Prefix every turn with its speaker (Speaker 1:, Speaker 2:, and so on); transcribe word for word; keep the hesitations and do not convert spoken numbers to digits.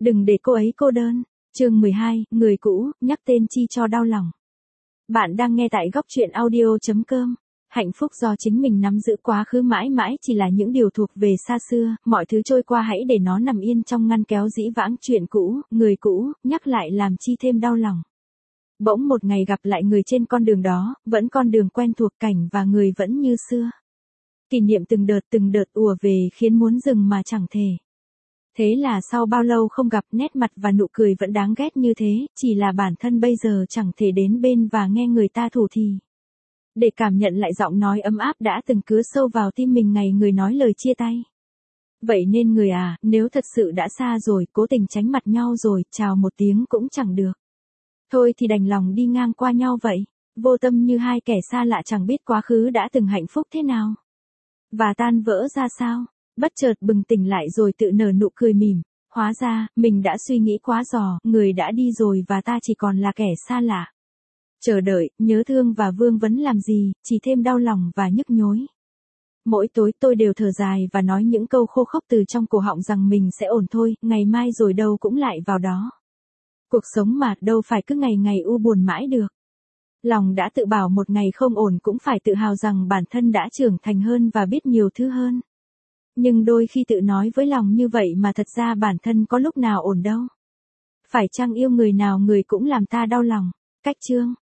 Speaker 1: Đừng để cô ấy cô đơn. Chương mười hai, người cũ, nhắc tên chi cho đau lòng. Bạn đang nghe tại góc truyện audio chấm com. Hạnh phúc do chính mình nắm giữ, quá khứ mãi mãi chỉ là những điều thuộc về xa xưa, mọi thứ trôi qua hãy để nó nằm yên trong ngăn kéo dĩ vãng. Chuyện cũ, người cũ, nhắc lại làm chi thêm đau lòng. Bỗng một ngày gặp lại người trên con đường đó, vẫn con đường quen thuộc, cảnh và người vẫn như xưa. Kỷ niệm từng đợt từng đợt ùa về khiến muốn dừng mà chẳng thể. Thế là sau bao lâu không gặp, nét mặt và nụ cười vẫn đáng ghét như thế, chỉ là bản thân bây giờ chẳng thể đến bên và nghe người ta thủ thỉ. Để cảm nhận lại giọng nói ấm áp đã từng cứa sâu vào tim mình ngày người nói lời chia tay. Vậy nên người à, nếu thật sự đã xa rồi, cố tình tránh mặt nhau rồi, chào một tiếng cũng chẳng được. Thôi thì đành lòng đi ngang qua nhau vậy, vô tâm như hai kẻ xa lạ chẳng biết quá khứ đã từng hạnh phúc thế nào. Và tan vỡ ra sao. Bất chợt bừng tỉnh lại rồi tự nở nụ cười mỉm, hóa ra, mình đã suy nghĩ quá dò, người đã đi rồi và ta chỉ còn là kẻ xa lạ. Chờ đợi, nhớ thương và vương vấn làm gì, chỉ thêm đau lòng và nhức nhối. Mỗi tối tôi đều thở dài và nói những câu khô khốc từ trong cổ họng rằng mình sẽ ổn thôi, ngày mai rồi đâu cũng lại vào đó. Cuộc sống mà đâu phải cứ ngày ngày u buồn mãi được. Lòng đã tự bảo một ngày không ổn cũng phải tự hào rằng bản thân đã trưởng thành hơn và biết nhiều thứ hơn. Nhưng đôi khi tự nói với lòng như vậy mà thật ra bản thân có lúc nào ổn đâu. Phải chăng yêu người nào người cũng làm ta đau lòng. Cách chương.